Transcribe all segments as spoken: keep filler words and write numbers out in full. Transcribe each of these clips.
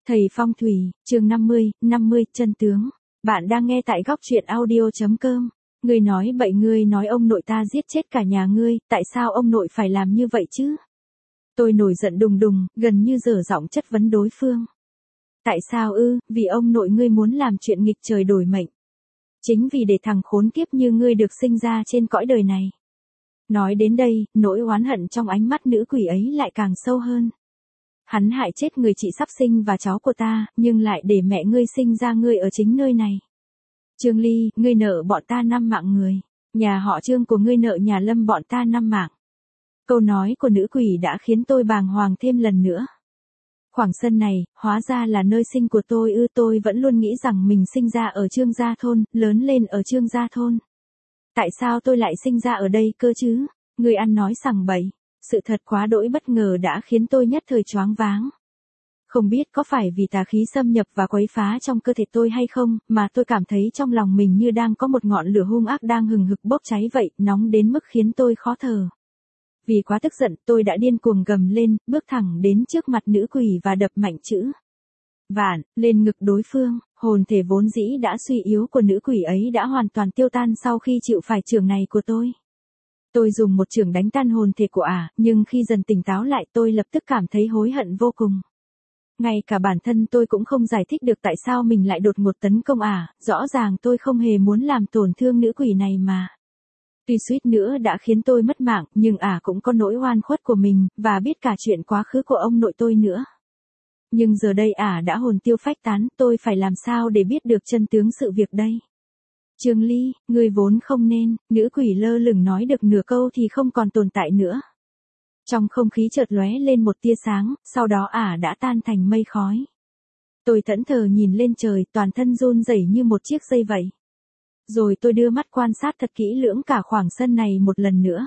Thầy Phong Thủy, chương năm mươi, năm mươi, chân tướng. Bạn đang nghe tại góc truyện audio.com. Ngươi nói bậy, ngươi nói ông nội ta giết chết cả nhà ngươi, tại sao ông nội phải làm như vậy chứ? Tôi nổi giận đùng đùng, gần như dở giọng chất vấn đối phương. Tại sao ư? Vì ông nội ngươi muốn làm chuyện nghịch trời đổi mệnh. Chính vì để thằng khốn kiếp như ngươi được sinh ra trên cõi đời này. Nói đến đây, nỗi oán hận trong ánh mắt nữ quỷ ấy lại càng sâu hơn. Hắn hại chết người chị sắp sinh và cháu của ta, nhưng lại để mẹ ngươi sinh ra ngươi ở chính nơi này. Trương Ly, ngươi nợ bọn ta năm mạng người. Nhà họ Trương của ngươi nợ nhà Lâm bọn ta năm mạng. Câu nói của nữ quỷ đã khiến tôi bàng hoàng thêm lần nữa. Khoảng sân này, hóa ra là nơi sinh của tôi ư? Tôi vẫn luôn nghĩ rằng mình sinh ra ở Trương Gia Thôn, lớn lên ở Trương Gia Thôn. Tại sao tôi lại sinh ra ở đây cơ chứ? Ngươi ăn nói sằng bậy. Sự thật quá đỗi bất ngờ đã khiến tôi nhất thời choáng váng. Không biết có phải vì tà khí xâm nhập và quấy phá trong cơ thể tôi hay không, mà tôi cảm thấy trong lòng mình như đang có một ngọn lửa hung ác đang hừng hực bốc cháy vậy, nóng đến mức khiến tôi khó thở. Vì quá tức giận, tôi đã điên cuồng gầm lên, bước thẳng đến trước mặt nữ quỷ và đập mạnh chữ vạn lên ngực đối phương. Hồn thể vốn dĩ đã suy yếu của nữ quỷ ấy đã hoàn toàn tiêu tan sau khi chịu phải chưởng này của tôi. Tôi dùng một chưởng đánh tan hồn thể của ả, nhưng khi dần tỉnh táo lại tôi lập tức cảm thấy hối hận vô cùng. Ngay cả bản thân tôi cũng không giải thích được tại sao mình lại đột ngột tấn công ả, rõ ràng tôi không hề muốn làm tổn thương nữ quỷ này mà. Tuy suýt nữa đã khiến tôi mất mạng, nhưng ả cũng có nỗi oan khuất của mình, và biết cả chuyện quá khứ của ông nội tôi nữa. Nhưng giờ đây ả đã hồn tiêu phách tán, tôi phải làm sao để biết được chân tướng sự việc đây? Trương Ly, ngươi vốn không nên, nữ quỷ lơ lửng nói được nửa câu thì không còn tồn tại nữa. Trong không khí chợt lóe lên một tia sáng, sau đó ả đã tan thành mây khói. Tôi thẫn thờ nhìn lên trời, toàn thân run rẩy như một chiếc dây vậy. Rồi tôi đưa mắt quan sát thật kỹ lưỡng cả khoảng sân này một lần nữa.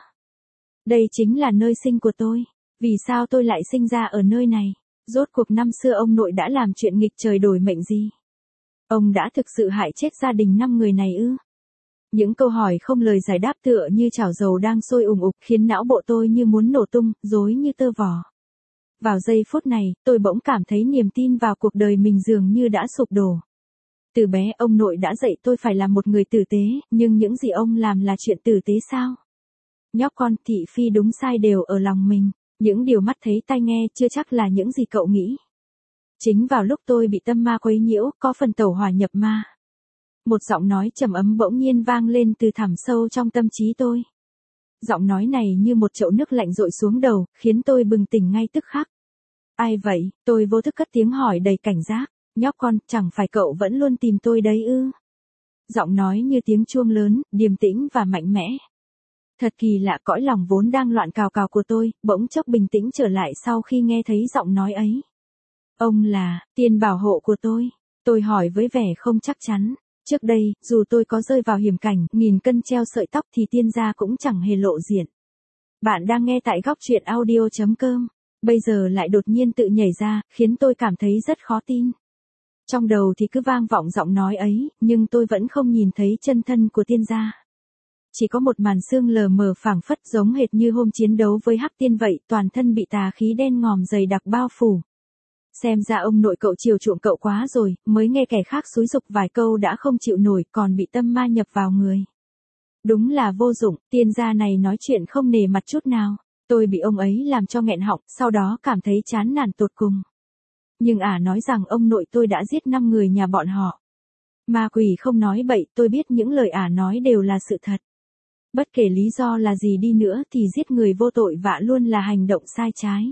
Đây chính là nơi sinh của tôi. Vì sao tôi lại sinh ra ở nơi này? Rốt cuộc năm xưa ông nội đã làm chuyện nghịch trời đổi mệnh gì? Ông đã thực sự hại chết gia đình năm người này ư? Những câu hỏi không lời giải đáp tựa như chảo dầu đang sôi ùng ục khiến não bộ tôi như muốn nổ tung, rối như tơ vò. Vào giây phút này, tôi bỗng cảm thấy niềm tin vào cuộc đời mình dường như đã sụp đổ. Từ bé ông nội đã dạy tôi phải là một người tử tế, nhưng những gì ông làm là chuyện tử tế sao? Nhóc con, thị phi đúng sai đều ở lòng mình. Những điều mắt thấy tai nghe chưa chắc là những gì cậu nghĩ. Chính vào lúc tôi bị tâm ma quấy nhiễu, có phần tẩu hỏa nhập ma. Một giọng nói trầm ấm bỗng nhiên vang lên từ thẳm sâu trong tâm trí tôi. Giọng nói này như một chậu nước lạnh dội xuống đầu, khiến tôi bừng tỉnh ngay tức khắc. Ai vậy? Tôi vô thức cất tiếng hỏi đầy cảnh giác. Nhóc con, chẳng phải cậu vẫn luôn tìm tôi đấy ư? Giọng nói như tiếng chuông lớn, điềm tĩnh và mạnh mẽ. Thật kỳ lạ, cõi lòng vốn đang loạn cào cào của tôi, bỗng chốc bình tĩnh trở lại sau khi nghe thấy giọng nói ấy. Ông là tiền bảo hộ của tôi. Tôi hỏi với vẻ không chắc chắn. Trước đây, dù tôi có rơi vào hiểm cảnh, nghìn cân treo sợi tóc thì tiên gia cũng chẳng hề lộ diện. Bạn đang nghe tại góc truyện audio.com. Bây giờ lại đột nhiên tự nhảy ra, khiến tôi cảm thấy rất khó tin. Trong đầu thì cứ vang vọng giọng nói ấy, nhưng tôi vẫn không nhìn thấy chân thân của tiên gia. Chỉ có một màn sương lờ mờ phảng phất giống hệt như hôm chiến đấu với Hắc Tiên vậy, toàn thân bị tà khí đen ngòm dày đặc bao phủ. Xem ra ông nội cậu chiều chuộng cậu quá rồi, mới nghe kẻ khác xúi giục vài câu đã không chịu nổi, còn bị tâm ma nhập vào người. Đúng là vô dụng, tiên gia này nói chuyện không nề mặt chút nào. Tôi bị ông ấy làm cho nghẹn họng, sau đó cảm thấy chán nản tột cùng. Nhưng ả nói rằng ông nội tôi đã giết năm người nhà bọn họ. Ma quỷ không nói bậy, tôi biết những lời ả nói đều là sự thật. Bất kể lý do là gì đi nữa thì giết người vô tội vạ luôn là hành động sai trái.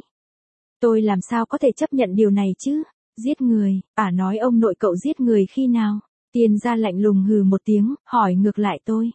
Tôi làm sao có thể chấp nhận điều này chứ? Giết người, ả nói ông nội cậu giết người khi nào? Tiên gia lạnh lùng hừ một tiếng, hỏi ngược lại tôi.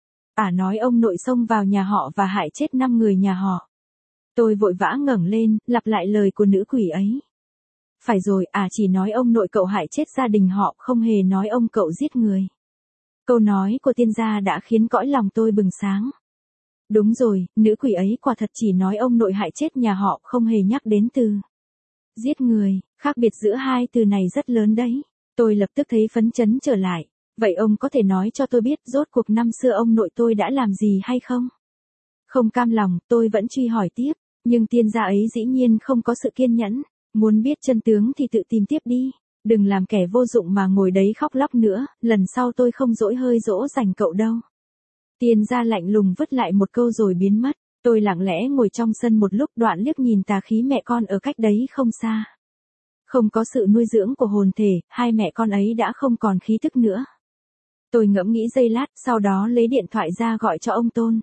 Ả nói ông nội xông vào nhà họ và hại chết năm người nhà họ. Tôi vội vã ngẩng lên, lặp lại lời của nữ quỷ ấy. Phải rồi, ả chỉ nói ông nội cậu hại chết gia đình họ, không hề nói ông cậu giết người. Câu nói của tiên gia đã khiến cõi lòng tôi bừng sáng. Đúng rồi, nữ quỷ ấy quả thật chỉ nói ông nội hại chết nhà họ, không hề nhắc đến từ giết người. Khác biệt giữa hai từ này rất lớn đấy. Tôi lập tức thấy phấn chấn trở lại. Vậy ông có thể nói cho tôi biết rốt cuộc năm xưa ông nội tôi đã làm gì hay không? Không cam lòng, tôi vẫn truy hỏi tiếp. Nhưng tiên gia ấy dĩ nhiên không có sự kiên nhẫn. Muốn biết chân tướng thì tự tìm tiếp đi. Đừng làm kẻ vô dụng mà ngồi đấy khóc lóc nữa, lần sau tôi không dỗi hơi dỗ dành cậu đâu. Tiên gia lạnh lùng vứt lại một câu rồi biến mất. Tôi lặng lẽ ngồi trong sân một lúc, đoạn liếc nhìn Tà Khí mẹ con ở cách đấy không xa. Không có sự nuôi dưỡng của hồn thể, hai mẹ con ấy đã không còn khí thức nữa. Tôi ngẫm nghĩ giây lát, sau đó lấy điện thoại ra gọi cho ông Tôn.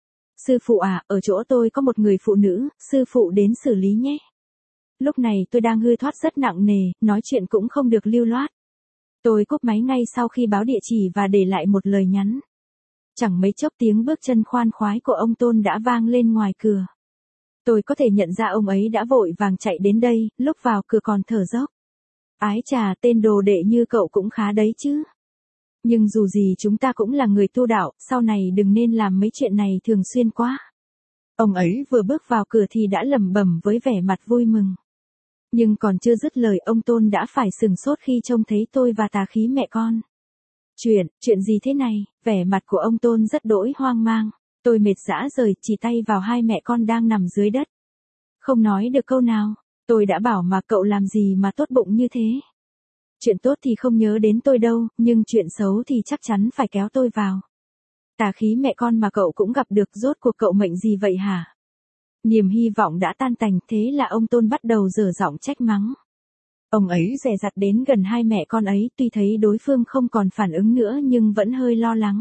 Sư phụ à, ở chỗ tôi có một người phụ nữ, sư phụ đến xử lý nhé. Lúc này tôi đang hư thoát rất nặng nề, nói chuyện cũng không được lưu loát. Tôi cúp máy ngay sau khi báo địa chỉ và để lại một lời nhắn. Chẳng mấy chốc tiếng bước chân khoan khoái của ông Tôn đã vang lên ngoài cửa. Tôi có thể nhận ra ông ấy đã vội vàng chạy đến đây, lúc vào cửa còn thở dốc. Ái chà, tên đồ đệ như cậu cũng khá đấy chứ. Nhưng dù gì chúng ta cũng là người tu đạo, sau này đừng nên làm mấy chuyện này thường xuyên quá. Ông ấy vừa bước vào cửa thì đã lẩm bẩm với vẻ mặt vui mừng. Nhưng còn chưa dứt lời ông Tôn đã phải sửng sốt khi trông thấy tôi và Tà Khí mẹ con. Chuyện, chuyện gì thế này? Vẻ mặt của ông Tôn rất đỗi hoang mang. Tôi mệt rã rời, chỉ tay vào hai mẹ con đang nằm dưới đất. Không nói được câu nào. Tôi đã bảo mà cậu làm gì mà tốt bụng như thế. Chuyện tốt thì không nhớ đến tôi đâu, nhưng chuyện xấu thì chắc chắn phải kéo tôi vào. Tà Khí mẹ con mà cậu cũng gặp được, rốt cuộc cậu mệnh gì vậy hả? Niềm hy vọng đã tan tành, thế là ông Tôn bắt đầu giở giọng trách mắng. Ông ấy dè dặt đến gần hai mẹ con ấy, tuy thấy đối phương không còn phản ứng nữa nhưng vẫn hơi lo lắng.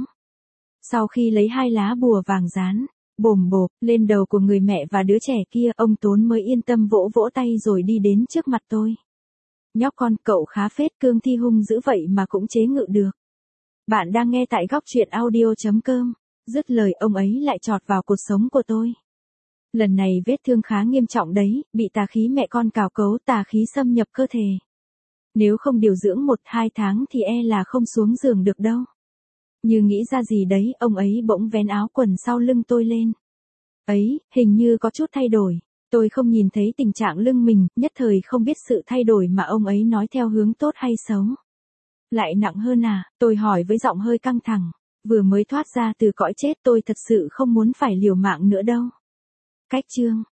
Sau khi lấy hai lá bùa vàng dán, bồm bộp, lên đầu của người mẹ và đứa trẻ kia, ông Tôn mới yên tâm vỗ vỗ tay rồi đi đến trước mặt tôi. Nhóc con, cậu khá phết, cương thi hung dữ vậy mà cũng chế ngự được. Bạn đang nghe tại góc truyện audio chấm com. Dứt lời ông ấy lại chọt vào cột sống của tôi. Lần này vết thương khá nghiêm trọng đấy, bị tà khí mẹ con cào cấu, tà khí xâm nhập cơ thể. Nếu không điều dưỡng một hai tháng thì e là không xuống giường được đâu. Như nghĩ ra gì đấy, ông ấy bỗng vén áo quần sau lưng tôi lên. Ấy, hình như có chút thay đổi. Tôi không nhìn thấy tình trạng lưng mình, nhất thời không biết sự thay đổi mà ông ấy nói theo hướng tốt hay xấu. Lại nặng hơn à, tôi hỏi với giọng hơi căng thẳng. Vừa mới thoát ra từ cõi chết, tôi thật sự không muốn phải liều mạng nữa đâu. Cách chương